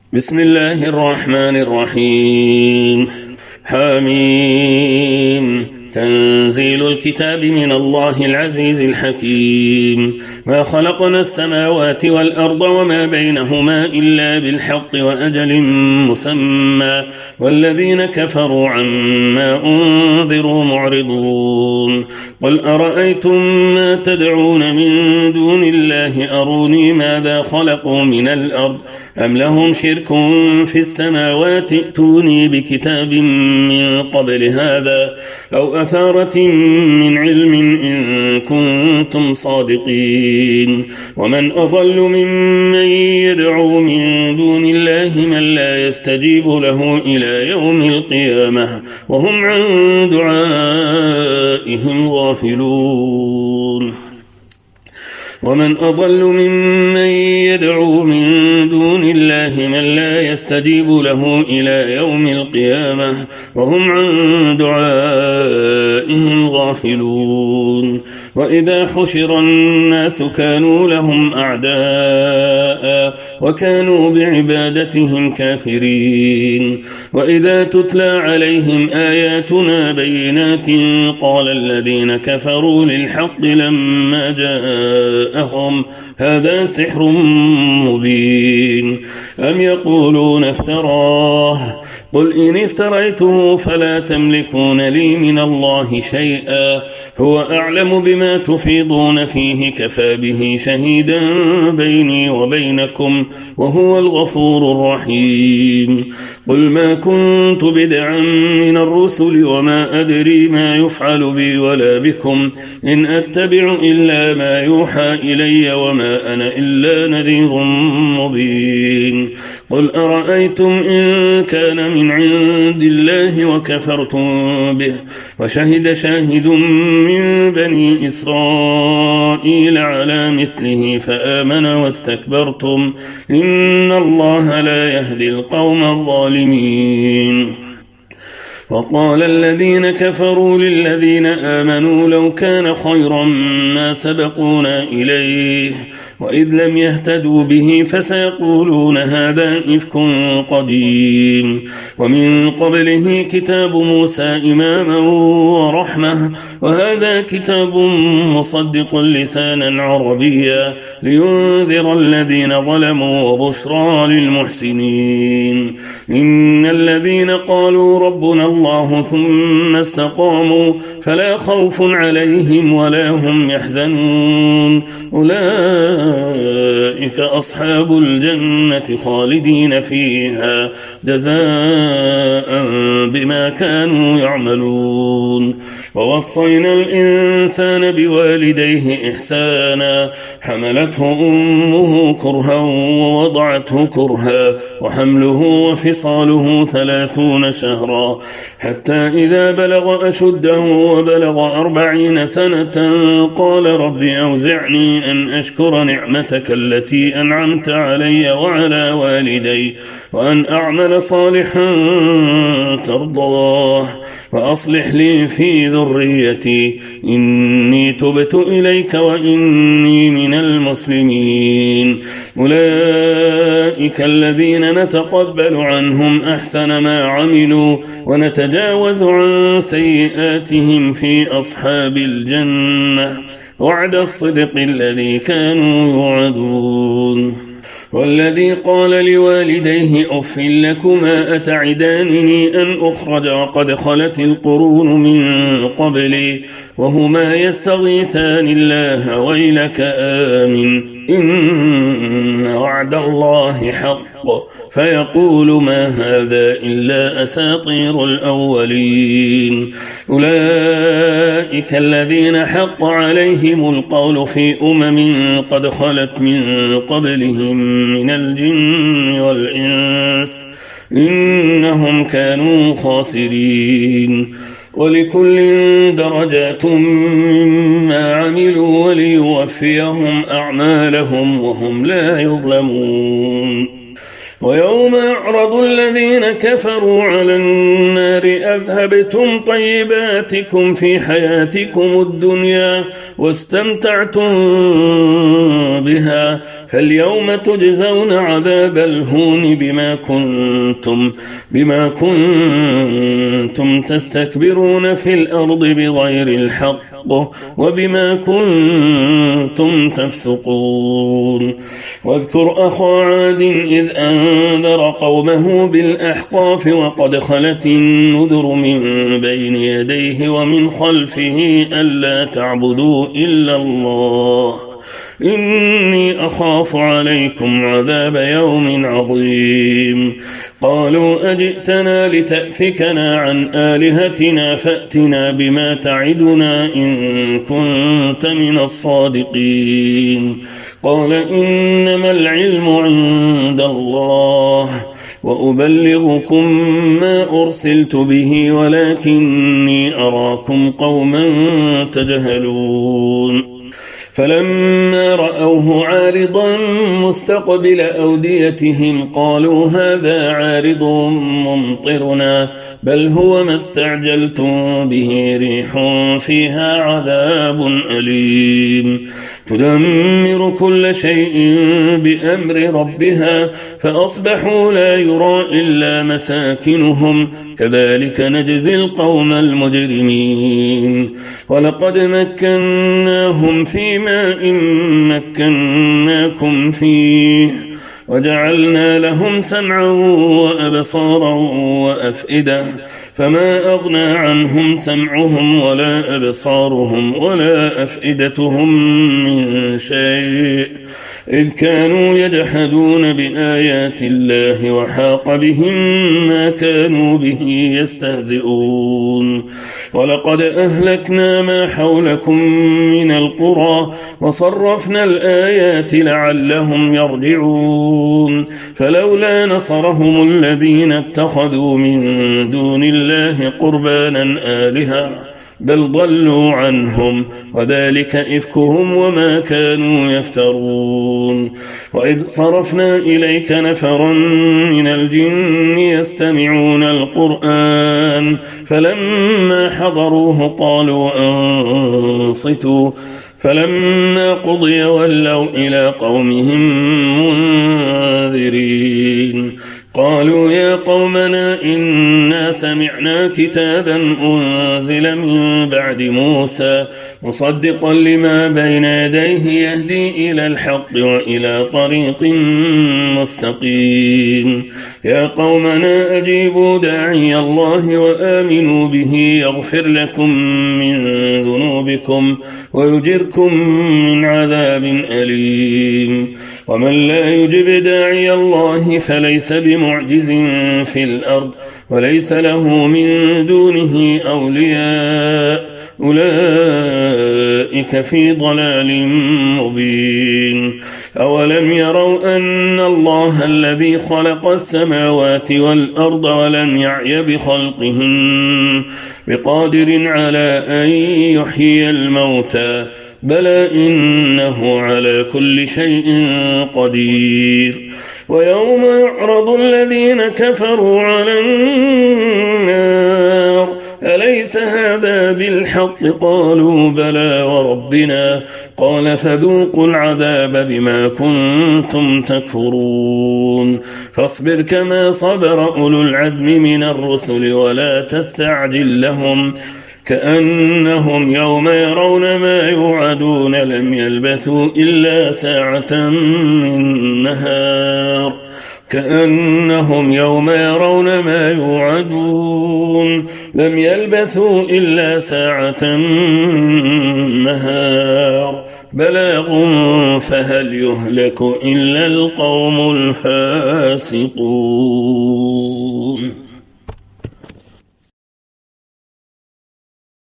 بسم الله الرحمن الرحيم. حميم. تنزيل الكتاب من الله العزيز الحكيم. ما خلقنا السماوات والأرض وما بينهما إلا بالحق وأجل مسمى والذين كفروا عما أنذروا معرضون. قل أرأيتم ما تدعون من دون الله أروني ماذا خلقوا من الأرض أم لهم شرك في السماوات ائتوني بكتاب من قبل هذا أو أثارة من علم إن كنتم صادقين. ومن أضل ممن يدعو من دون الله من لا يستجيب له إلى يوم القيامة وهم عن دعائهم غافلون. ومن أضل ممن يدعو من دون الله من لا يستجيب له إلى يوم القيامة وهم عن دعائهم غافلون. وإذا حشر الناس كانوا لهم أعداء وكانوا بعبادتهم كافرين. وإذا تتلى عليهم آياتنا بينات قال الذين كفروا للحق لما جاءهم هذا سحر مبين أم يقولون افتراه قل إن افتريته فلا تملكون لي من الله شيئا هو أعلم بما تفيضون فيه كفى به شهيدا بيني وبينكم وهو الغفور الرحيم. قل ما كنت بدعا من الرسل وما أدري ما يفعل بي ولا بكم إن أتبع إلا ما يوحى إلي وما أنا إلا نذير مبين. قل أرأيتم إن كان من عند الله وكفرتم به وشهد شاهد من بني إسرائيل على مثله فآمن واستكبرتم إن الله لا يهدي القوم الظالمين. وقال الذين كفروا للذين آمنوا لو كان خيرا ما سبقونا إليه وإذ لم يهتدوا به فسيقولون هذا إفك قديم. ومن قبله كتاب موسى إماما ورحمة وهذا كتاب مصدق لسانا عربيا لينذر الذين ظلموا وبشرى للمحسنين. إن الذين قالوا ربنا الله ثم استقاموا فلا خوف عليهم ولا هم يحزنون أولئك أصحاب الجنة خالدين فيها جزاء بما كانوا يعملون. ووصينا الإنسان بوالديه إحسانا حملته أمه كرها ووضعته كرها وحمله وفصاله 30 شهرا حتى إذا بلغ أشده وبلغ 40 سنة قال رب أوزعني أن أشكر نعمتك التي أنعمت علي وعلى والدي وأن أعمل صالحا ترضاه وأصلح لي في ذريتي إني تبت إليك وإني من المسلمين. أولئك الذين نتقبل عنهم أحسن ما عملوا ونتجاوز عن سيئاتهم في أصحاب الجنة وعد الصدق الذي كانوا يوعدون. والذي قال لوالديه أف لكما أتعدانني أن أخرج وقد خلت القرون من قبلي وهما يستغيثان الله ويلك آمن إن وعد الله حق فيقول ما هذا إلا أساطير الأولين. أولئك الذين حق عليهم القول في قد خلت من قبلهم من الجن والإنس إنهم كانوا خاسرين. ولكل درجات مما عملوا وليوفيهم أعمالهم وهم لا يظلمون. ويوم يعرض الذين كفروا على النار أذهبتم طيباتكم في حياتكم الدنيا واستمتعتم بها فاليوم تجزون عذاب الهون بما كنتم تستكبرون في الأرض بغير الحق وبما كنتم تفسقون. واذكر أخا عاد إذ أنذر قومه بالأحقاف وقد خلت النذر من بين يديه ومن خلفه ألا تعبدوا إلا الله إني أخاف عليكم عذاب يوم عظيم. قالوا أجئتنا لتأفكنا عن آلهتنا فأتنا بما تعدنا إن كنت من الصادقين. قال إنما العلم عند الله وأبلغكم ما أرسلت به ولكني أراكم قوما تجهلون. فلما رأوه عارضا مستقبل أوديتهم قالوا هذا عارض ممطرنا بل هو ما استعجلتم به ريح فيها عذاب أليم تدمر كل شيء بأمر ربها فأصبحوا لا يرى إلا مساكنهم كذلك نجزي القوم المجرمين. ولقد مكناهم في ماء مكناكم فيه وجعلنا لهم سمعا وأبصارا وأفئدة فما أغنى عنهم سمعهم ولا أبصارهم ولا أفئدتهم من شيء إذ كانوا يجحدون بآيات الله وحاق بهم ما كانوا به يستهزئون. ولقد أهلكنا ما حولكم من القرى وصرفنا الآيات لعلهم يرجعون. فلولا نصرهم الذين اتخذوا من دون الله قربانا آلهة بل ضلوا عنهم وذلك إفكهم وما كانوا يفترون. وإذ صرفنا إليك نفرا من الجن يستمعون القرآن فلما حضروه قالوا أنصتوا فلما قضي ولوا إلى قومهم منذرين. قالوا يا قومنا إنا سمعنا كتابا أنزل من بعد موسى مصدقا لما بين يديه يهدي إلى الحق وإلى طريق مستقيم. يا قومنا أجيبوا داعي الله وآمنوا به يغفر لكم من ذنوبكم ويجركم من عذاب أليم. ومن لا يجب داعي الله فليس بمعجز في الأرض وليس له من دونه أولياء أولئك في ضلال مبين. أولم يروا أن الله الذي خلق السماوات والأرض ولم يعي بخلقهن بقادر على أن يحيي الموتى بلى إنه على كل شيء قدير. ويوم يعرض الذين كفروا على النار أليس هذا بالحق قالوا بلى وربنا قال فذوقوا العذاب بما كنتم تكفرون. فاصبر كما صبر أولو العزم من الرسل ولا تستعجل لهم كأنهم يوم يرون ما يوعدون لم يلبثوا إلا ساعة من نهار كأنهم يوم يرون ما يوعدون لم يلبثوا إلا ساعة من نهار بلاغ فهل يهلك إلا القوم الفاسقون.